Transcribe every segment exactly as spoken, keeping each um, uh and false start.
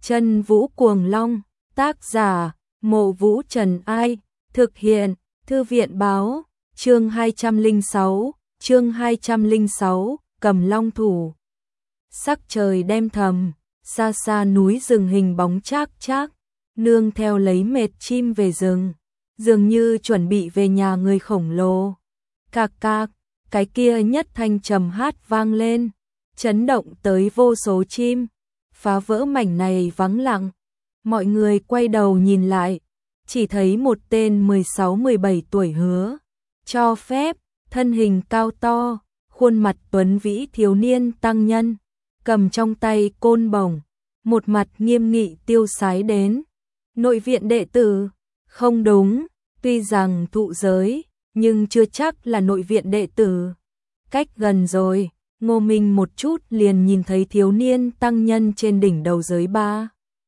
Chân Vũ Cuồng Long, tác giả, Mộ Vũ Trần Ai, thực hiện, Thư viện Báo, chương hai trăm lẻ sáu, chương hai trăm lẻ sáu, cầm long thủ. Sắc trời đêm thầm, xa xa núi rừng hình bóng chác chác, nương theo lấy mệt chim về rừng, dường như chuẩn bị về nhà người khổng lồ. Cạc cạc, cái kia nhất thanh trầm hát vang lên, chấn động tới vô số chim, phá vỡ mảnh này vắng lặng. Mọi người quay đầu nhìn lại, chỉ thấy một tên mười sáu mười bảy tuổi hứa, cho phép, thân hình cao to, khuôn mặt tuấn vĩ thiếu niên tăng nhân, cầm trong tay côn bổng, một mặt nghiêm nghị tiêu sái đến. Nội viện đệ tử, không đúng, tuy rằng thụ giới, nhưng chưa chắc là nội viện đệ tử. Cách gần rồi, Ngô Minh một chút liền nhìn thấy thiếu niên tăng nhân trên đỉnh đầu giới ba.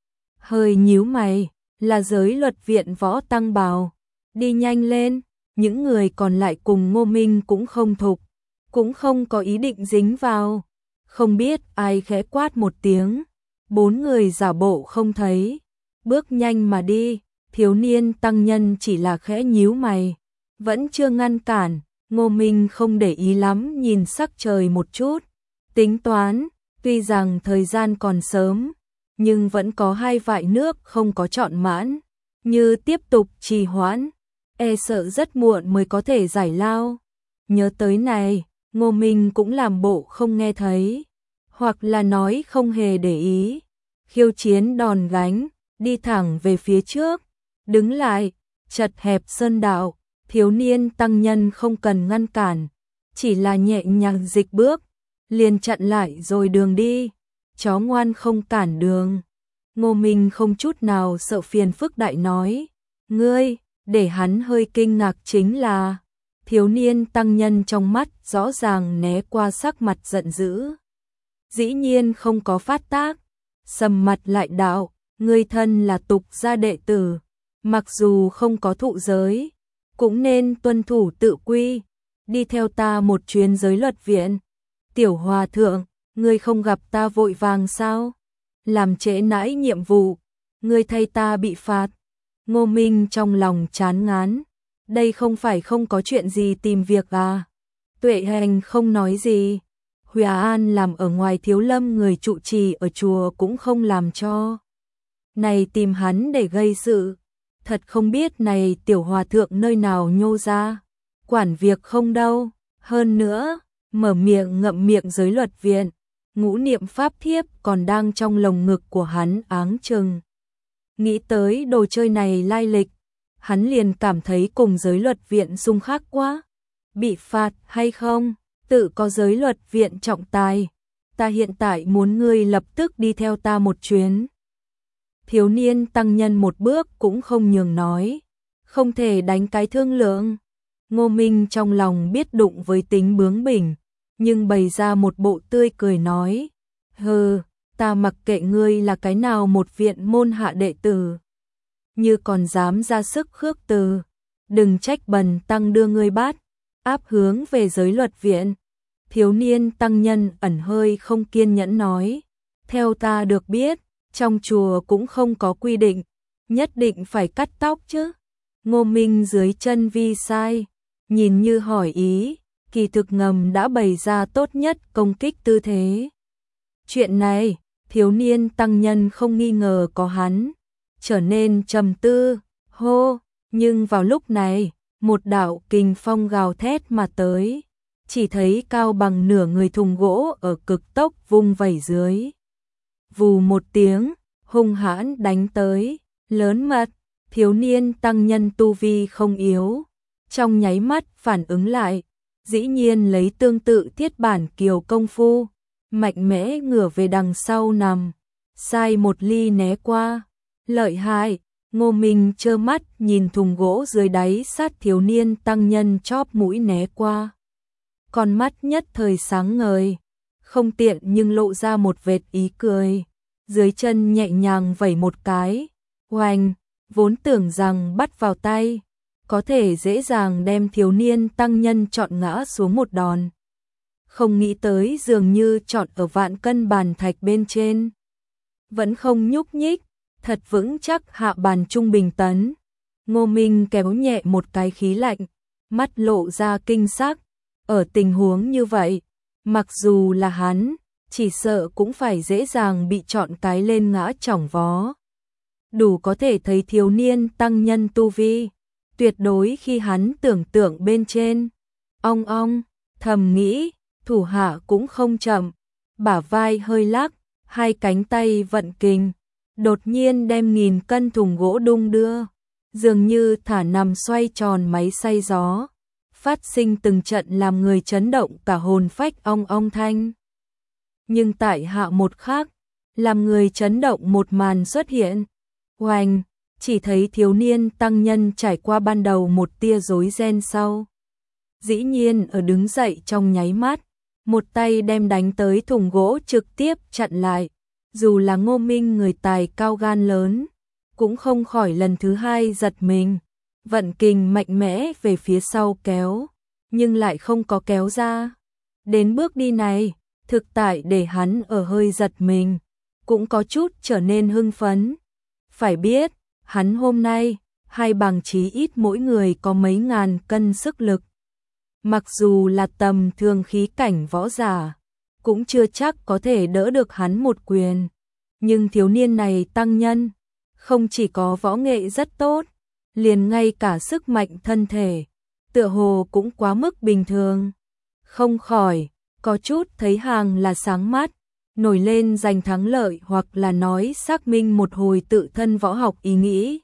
Hơi nhíu mày, là giới luật viện võ tăng bào. Đi nhanh lên, những người còn lại cùng Ngô Minh cũng không thục, cũng không có ý định dính vào. Không biết ai khẽ quát một tiếng, bốn người giả bộ không thấy, bước nhanh mà đi. Thiếu niên tăng nhân chỉ là khẽ nhíu mày, vẫn chưa ngăn cản. Ngô Minh không để ý lắm, nhìn sắc trời một chút, tính toán, tuy rằng thời gian còn sớm, nhưng vẫn có hai vại nước không có trọn mãn, như tiếp tục trì hoãn, e sợ rất muộn mới có thể giải lao. Nhớ tới này, Ngô Minh cũng làm bộ không nghe thấy, hoặc là nói không hề để ý, khiêu chiến đòn gánh, đi thẳng về phía trước, đứng lại, chật hẹp sơn đạo. Thiếu niên tăng nhân không cần ngăn cản, chỉ là nhẹ nhàng dịch bước, liền chặn lại rồi đường đi. Chó ngoan không cản đường. Ngô Minh không chút nào sợ phiền phức đại nói, ngươi, để hắn hơi kinh ngạc chính là, thiếu niên tăng nhân trong mắt rõ ràng né qua sắc mặt giận dữ. Dĩ nhiên không có phát tác, sầm mặt lại đạo, ngươi thân là tục gia đệ tử, mặc dù không có thụ giới, cũng nên tuân thủ tự quy, đi theo ta một chuyến giới luật viện. Tiểu hòa thượng, ngươi không gặp ta vội vàng sao? Làm trễ nãi nhiệm vụ, ngươi thay ta bị phạt. Ngô Minh trong lòng chán ngán, đây không phải không có chuyện gì tìm việc à? Tuệ Hành không nói gì, Huyền An làm ở ngoài Thiếu Lâm người trụ trì ở chùa cũng không làm cho. Này tìm hắn để gây sự. Thật không biết này tiểu hòa thượng nơi nào nhô ra, quản việc không đâu. Hơn nữa, mở miệng ngậm miệng giới luật viện, ngũ niệm pháp thiếp còn đang trong lồng ngực của hắn áng chừng. Nghĩ tới đồ chơi này lai lịch, hắn liền cảm thấy cùng giới luật viện xung khắc quá. Bị phạt hay không, tự có giới luật viện trọng tài. Ta hiện tại muốn ngươi lập tức đi theo ta một chuyến. Thiếu niên tăng nhân một bước cũng không nhường nói, không thể đánh cái thương lượng. Ngô Minh trong lòng biết đụng với tính bướng bỉnh, nhưng bày ra một bộ tươi cười nói, hừ, ta mặc kệ ngươi là cái nào một viện môn hạ đệ tử, như còn dám ra sức khước từ, đừng trách bần tăng đưa ngươi bắt, áp hướng về giới luật viện. Thiếu niên tăng nhân ẩn hơi không kiên nhẫn nói, theo ta được biết, trong chùa cũng không có quy định, nhất định phải cắt tóc chứ. Ngô Minh dưới chân vi sai, nhìn như hỏi ý, kỳ thực ngầm đã bày ra tốt nhất công kích tư thế. Chuyện này, thiếu niên tăng nhân không nghi ngờ có hắn, trở nên trầm tư, hô, nhưng vào lúc này, một đạo kình phong gào thét mà tới, chỉ thấy cao bằng nửa người thùng gỗ ở cực tốc vung vẩy dưới. Vù một tiếng, hung hãn đánh tới, lớn mật, thiếu niên tăng nhân tu vi không yếu, trong nháy mắt phản ứng lại, dĩ nhiên lấy tương tự thiết bản kiều công phu, mạnh mẽ ngửa về đằng sau nằm, sai một ly né qua, lợi hại. Ngô Minh trơ mắt nhìn thùng gỗ dưới đáy sát thiếu niên tăng nhân chóp mũi né qua, con mắt nhất thời sáng ngời, không tiện nhưng lộ ra một vệt ý cười. Dưới chân nhẹ nhàng vẩy một cái, oanh, vốn tưởng rằng bắt vào tay, có thể dễ dàng đem thiếu niên tăng nhân chọn ngã xuống một đòn. Không nghĩ tới dường như chọn ở vạn cân bàn thạch bên trên. vẫn không nhúc nhích, thật vững chắc hạ bàn trung bình tấn. Ngô Minh kéo nhẹ một cái khí lạnh, mắt lộ ra kinh sắc. Ở tình huống như vậy, mặc dù là hắn, chỉ sợ cũng phải dễ dàng bị chọn cái lên ngã chỏng vó. Đủ có thể thấy thiếu niên tăng nhân tu vi, tuyệt đối khi hắn tưởng tượng bên trên. Ong ong, thầm nghĩ, thủ hạ cũng không chậm, bả vai hơi lắc, hai cánh tay vận kình, đột nhiên đem nghìn cân thùng gỗ đung đưa, dường như thả nằm xoay tròn máy xay gió, phát sinh từng trận làm người chấn động cả hồn phách ong ong thanh. Nhưng tại hạ một khắc, làm người chấn động một màn xuất hiện. Oanh, chỉ thấy thiếu niên tăng nhân trải qua ban đầu một tia rối ren sau. Dĩ nhiên ở đứng dậy trong nháy mắt, một tay đem đánh tới thùng gỗ trực tiếp chặn lại. Dù là Ngô Minh người tài cao gan lớn, cũng không khỏi lần thứ hai giật mình. Vận kình mạnh mẽ về phía sau kéo, nhưng lại không có kéo ra. Đến bước đi này, thực tại để hắn ở hơi giật mình, cũng có chút trở nên hưng phấn. Phải biết, hắn hôm nay, hai bằng chí ít mỗi người có mấy ngàn cân sức lực. Mặc dù là tầm thường khí cảnh võ giả, cũng chưa chắc có thể đỡ được hắn một quyền. Nhưng thiếu niên này tăng nhân, không chỉ có võ nghệ rất tốt, liền ngay cả sức mạnh thân thể, tựa hồ cũng quá mức bình thường. Không khỏi, có chút thấy hàng là sáng mắt, nổi lên giành thắng lợi hoặc là nói xác minh một hồi tự thân võ học ý nghĩ.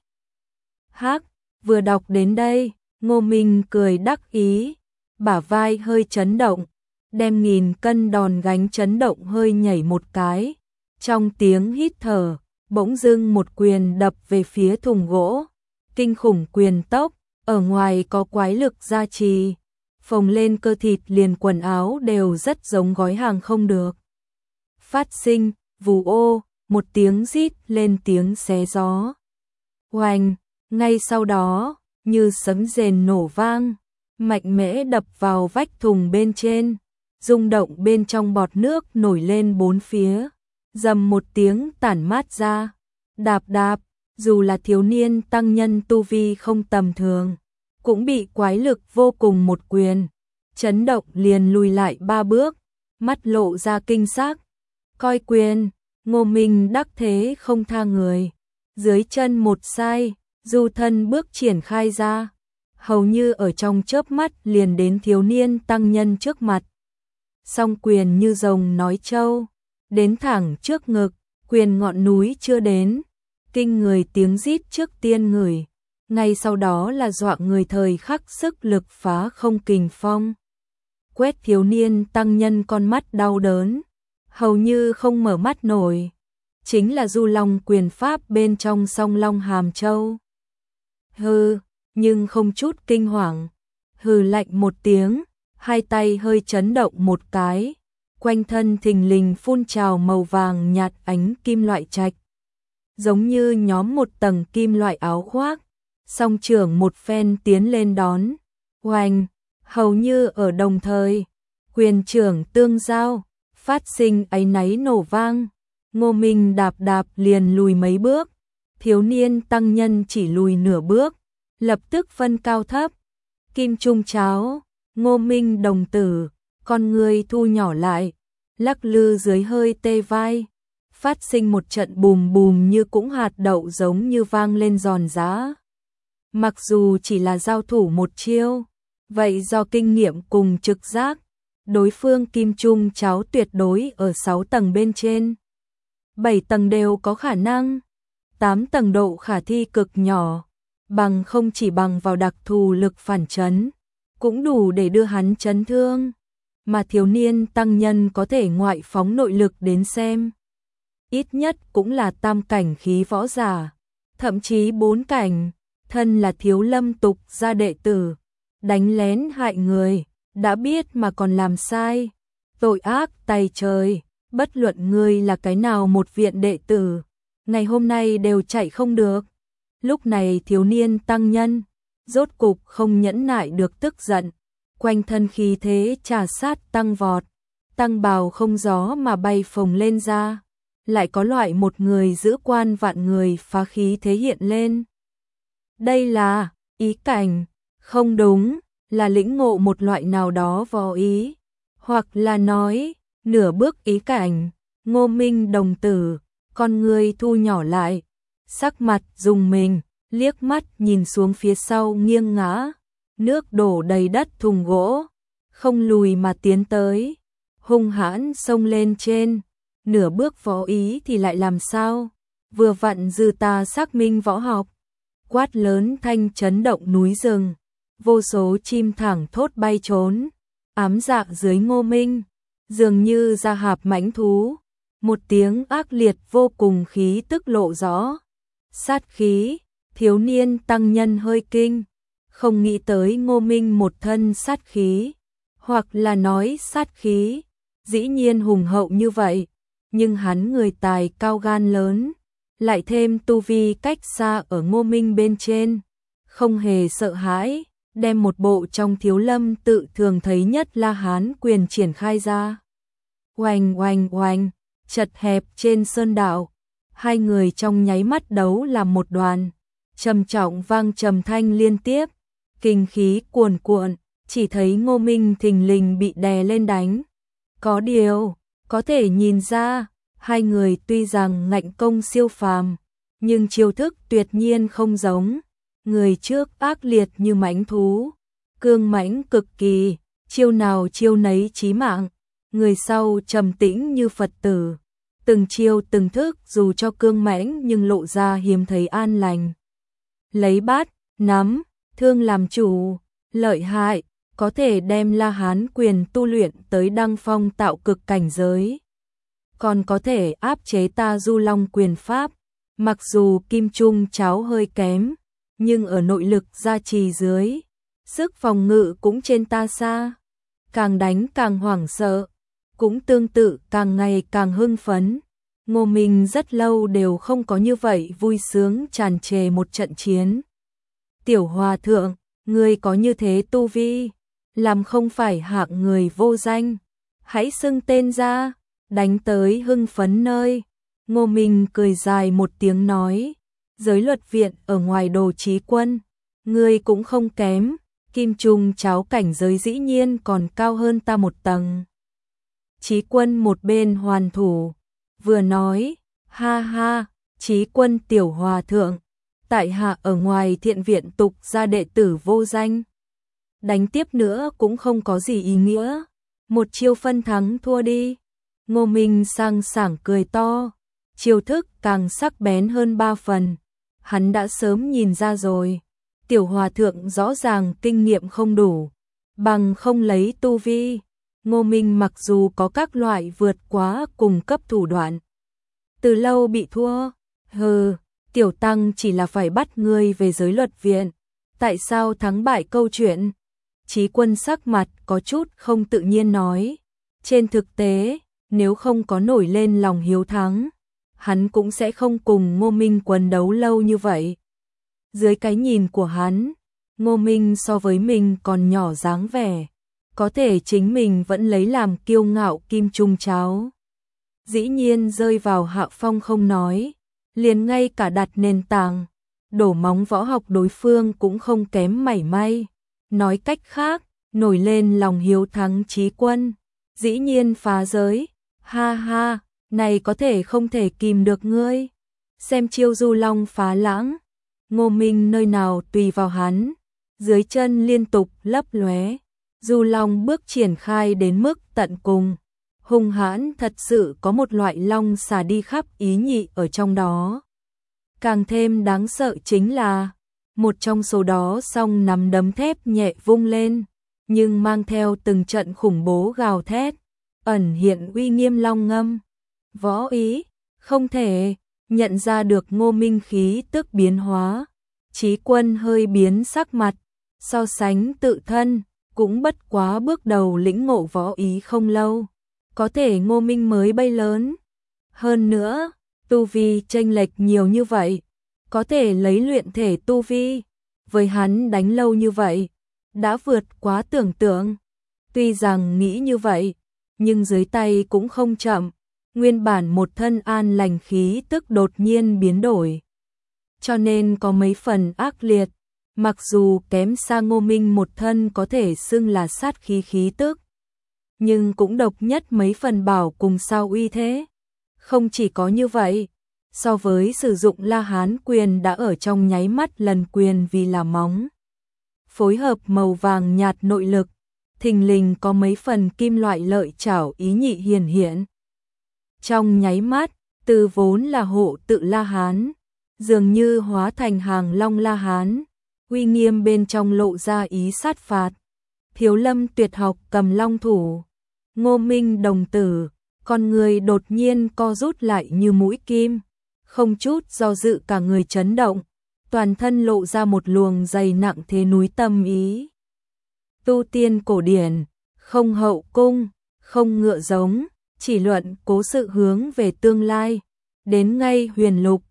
Hắc, vừa đọc đến đây, Ngô Minh cười đắc ý, bả vai hơi chấn động, đem nghìn cân đòn gánh chấn động hơi nhảy một cái. Trong tiếng hít thở, bỗng dưng một quyền đập về phía thùng gỗ. Kinh khủng quyền tốc, ở ngoài có quái lực gia trì, phồng lên cơ thịt liền quần áo đều rất giống gói hàng không được. Phát sinh, vù ô, một tiếng rít lên tiếng xé gió. Oanh, ngay sau đó, như sấm rền nổ vang, mạnh mẽ đập vào vách thùng bên trên, rung động bên trong bọt nước nổi lên bốn phía, dầm một tiếng tản mát ra. Đạp đạp, dù là thiếu niên tăng nhân tu vi không tầm thường, cũng bị quái lực vô cùng một quyền, chấn động liền lùi lại ba bước, mắt lộ ra kinh sắc. Coi quyền, Ngô Minh đắc thế không tha người, dưới chân một sai, du thân bước triển khai ra, hầu như ở trong chớp mắt liền đến thiếu niên tăng nhân trước mặt. Song quyền như rồng nói trâu, đến thẳng trước ngực, quyền ngọn núi chưa đến, kinh người tiếng rít trước tiên ngửi, ngay sau đó là dọa người thời khắc sức lực phá không kình phong. Quét thiếu niên tăng nhân con mắt đau đớn, hầu như không mở mắt nổi, chính là du long quyền pháp bên trong song long hàm châu. Hừ, nhưng không chút kinh hoàng, hừ lạnh một tiếng, hai tay hơi chấn động một cái, quanh thân thình lình phun trào màu vàng nhạt ánh kim loại trạch, giống như nhóm một tầng kim loại áo khoác. Song trưởng một phen tiến lên đón, oanh, hầu như ở đồng thời, quyền trưởng tương giao, phát sinh áy náy nổ vang. Ngô Minh đạp đạp liền lùi mấy bước, thiếu niên tăng nhân chỉ lùi nửa bước, lập tức phân cao thấp. Kim trung cháo, Ngô Minh đồng tử, con người thu nhỏ lại, lắc lư dưới hơi tê vai, phát sinh một trận bùm bùm như cũng hạt đậu giống như vang lên giòn giã. Mặc dù chỉ là giao thủ một chiêu, vậy do kinh nghiệm cùng trực giác, đối phương kim trung cháo tuyệt đối ở sáu tầng bên trên. bảy tầng đều có khả năng, tám tầng độ khả thi cực nhỏ, bằng không chỉ bằng vào đặc thù lực phản chấn, cũng đủ để đưa hắn chấn thương, mà thiếu niên tăng nhân có thể ngoại phóng nội lực đến xem. Ít nhất cũng là tam cảnh khí võ giả, thậm chí bốn cảnh, thân là thiếu lâm tục gia đệ tử, đánh lén hại người, đã biết mà còn làm sai, tội ác tày trời, bất luận ngươi là cái nào một viện đệ tử, ngày hôm nay đều chạy không được. Lúc này thiếu niên tăng nhân, rốt cục không nhẫn nại được tức giận, quanh thân khí thế trà sát tăng vọt, tăng bào không gió mà bay phồng lên ra, lại có loại một người giữ quan vạn người phá khí thế hiện lên. Đây là ý cảnh, không đúng, là lĩnh ngộ một loại nào đó võ ý, hoặc là nói, nửa bước ý cảnh. Ngô Minh đồng tử, con người thu nhỏ lại, sắc mặt rùng mình, liếc mắt nhìn xuống phía sau nghiêng ngã, nước đổ đầy đất thùng gỗ, không lùi mà tiến tới, hung hãn xông lên trên, nửa bước võ ý thì lại làm sao, vừa vặn dư ta xác minh võ học, quát lớn thanh chấn động núi rừng, vô số chim thẳng thốt bay trốn, ám dạ dưới Ngô Minh, dường như ra hạp mãnh thú, một tiếng ác liệt vô cùng khí tức lộ rõ, sát khí, thiếu niên tăng nhân hơi kinh, không nghĩ tới Ngô Minh một thân sát khí, hoặc là nói sát khí, dĩ nhiên hùng hậu như vậy, nhưng hắn người tài cao gan lớn, lại thêm tu vi cách xa ở Ngô Minh bên trên, không hề sợ hãi, đem một bộ trong Thiếu Lâm tự thường thấy nhất La Hán quyền triển khai ra. Oanh oanh oanh, chật hẹp trên sơn đạo, hai người trong nháy mắt đấu làm một đoàn, trầm trọng vang trầm thanh liên tiếp, kinh khí cuồn cuộn, chỉ thấy Ngô Minh thình lình bị đè lên đánh. Có điều, có thể nhìn ra, hai người tuy rằng ngạnh công siêu phàm, nhưng chiêu thức tuyệt nhiên không giống, người trước ác liệt như mãnh thú, cương mãnh cực kỳ, chiêu nào chiêu nấy chí mạng, người sau trầm tĩnh như Phật tử, từng chiêu từng thức dù cho cương mãnh nhưng lộ ra hiếm thấy an lành. Lấy bát, nắm, thương làm chủ, lợi hại, có thể đem La Hán quyền tu luyện tới đăng phong tạo cực cảnh giới. Còn có thể áp chế ta Du Long quyền pháp, mặc dù kim trung cháo hơi kém, nhưng ở nội lực gia trì dưới, sức phòng ngự cũng trên ta xa, càng đánh càng hoảng sợ, cũng tương tự càng ngày càng hưng phấn. Ngô Minh rất lâu đều không có như vậy vui sướng tràn trề một trận chiến. Tiểu hòa thượng, ngươi có như thế tu vi, làm không phải hạng người vô danh, hãy xưng tên ra, đánh tới hưng phấn nơi. Ngô Minh cười dài một tiếng nói, giới luật viện ở ngoài Đồ Chí Quân, ngươi cũng không kém, kim trung cháo cảnh giới dĩ nhiên còn cao hơn ta một tầng. Chí Quân một bên hoàn thủ, vừa nói, ha ha, Chí Quân tiểu hòa thượng, tại hạ ở ngoài thiện viện tục gia đệ tử vô danh. Đánh tiếp nữa cũng không có gì ý nghĩa, một chiêu phân thắng thua đi. Ngô Minh sang sảng cười to, chiêu thức càng sắc bén hơn ba phần, hắn đã sớm nhìn ra rồi, tiểu hòa thượng rõ ràng kinh nghiệm không đủ, bằng không lấy tu vi. Ngô Minh mặc dù có các loại vượt quá cùng cấp thủ đoạn, từ lâu bị thua, hừ, tiểu tăng chỉ là phải bắt ngươi về giới luật viện, tại sao thắng bại câu chuyện? Chí Quân sắc mặt có chút không tự nhiên nói, trên thực tế, nếu không có nổi lên lòng hiếu thắng, hắn cũng sẽ không cùng Ngô Minh quần đấu lâu như vậy. Dưới cái nhìn của hắn, Ngô Minh so với mình còn nhỏ dáng vẻ, có thể chính mình vẫn lấy làm kiêu ngạo kim trung cháo. Dĩ nhiên rơi vào hạ phong không nói, liền ngay cả đặt nền tảng, đổ móng võ học đối phương cũng không kém mảy may. Nói cách khác, nổi lên lòng hiếu thắng Chí Quân, dĩ nhiên phá giới, ha ha, này có thể không thể kìm được ngươi. Xem chiêu Du Long phá lãng, Ngô Minh nơi nào tùy vào hắn, dưới chân liên tục lấp lóe, Du Long bước triển khai đến mức tận cùng, hung hãn thật sự có một loại long xà đi khắp ý nhị ở trong đó. Càng thêm đáng sợ chính là, một trong số đó song nắm đấm thép nhẹ vung lên, nhưng mang theo từng trận khủng bố gào thét, ẩn hiện uy nghiêm long ngâm. Võ ý, không thể, nhận ra được Ngô Minh khí tức biến hóa, Chí Quân hơi biến sắc mặt, so sánh tự thân, cũng bất quá bước đầu lĩnh ngộ võ ý không lâu, có thể Ngô Minh mới bay lớn. Hơn nữa, tu vi chênh lệch nhiều như vậy, có thể lấy luyện thể tu vi, với hắn đánh lâu như vậy, đã vượt quá tưởng tượng. Tuy rằng nghĩ như vậy, nhưng dưới tay cũng không chậm, nguyên bản một thân an lành khí tức đột nhiên biến đổi. Cho nên có mấy phần ác liệt, mặc dù kém xa Ngô Minh một thân có thể xưng là sát khí khí tức, nhưng cũng độc nhất mấy phần bảo cùng sao uy thế. Không chỉ có như vậy, so với sử dụng La Hán quyền đã ở trong nháy mắt lần quyền vì là móng phối hợp màu vàng nhạt nội lực, thình lình có mấy phần kim loại lợi chảo ý nhị hiển hiện. Trong nháy mắt, từ vốn là hộ tự La Hán, dường như hóa thành hàng long La Hán, uy nghiêm bên trong lộ ra ý sát phạt. Thiếu Lâm tuyệt học cầm long thủ, Ngô Minh đồng tử, con người đột nhiên co rút lại như mũi kim, không chút do dự cả người chấn động, toàn thân lộ ra một luồng dày nặng thế núi tâm ý. Tu tiên cổ điển, không hậu cung, không ngựa giống, chỉ luận cố sự hướng về tương lai, đến ngay huyền lục,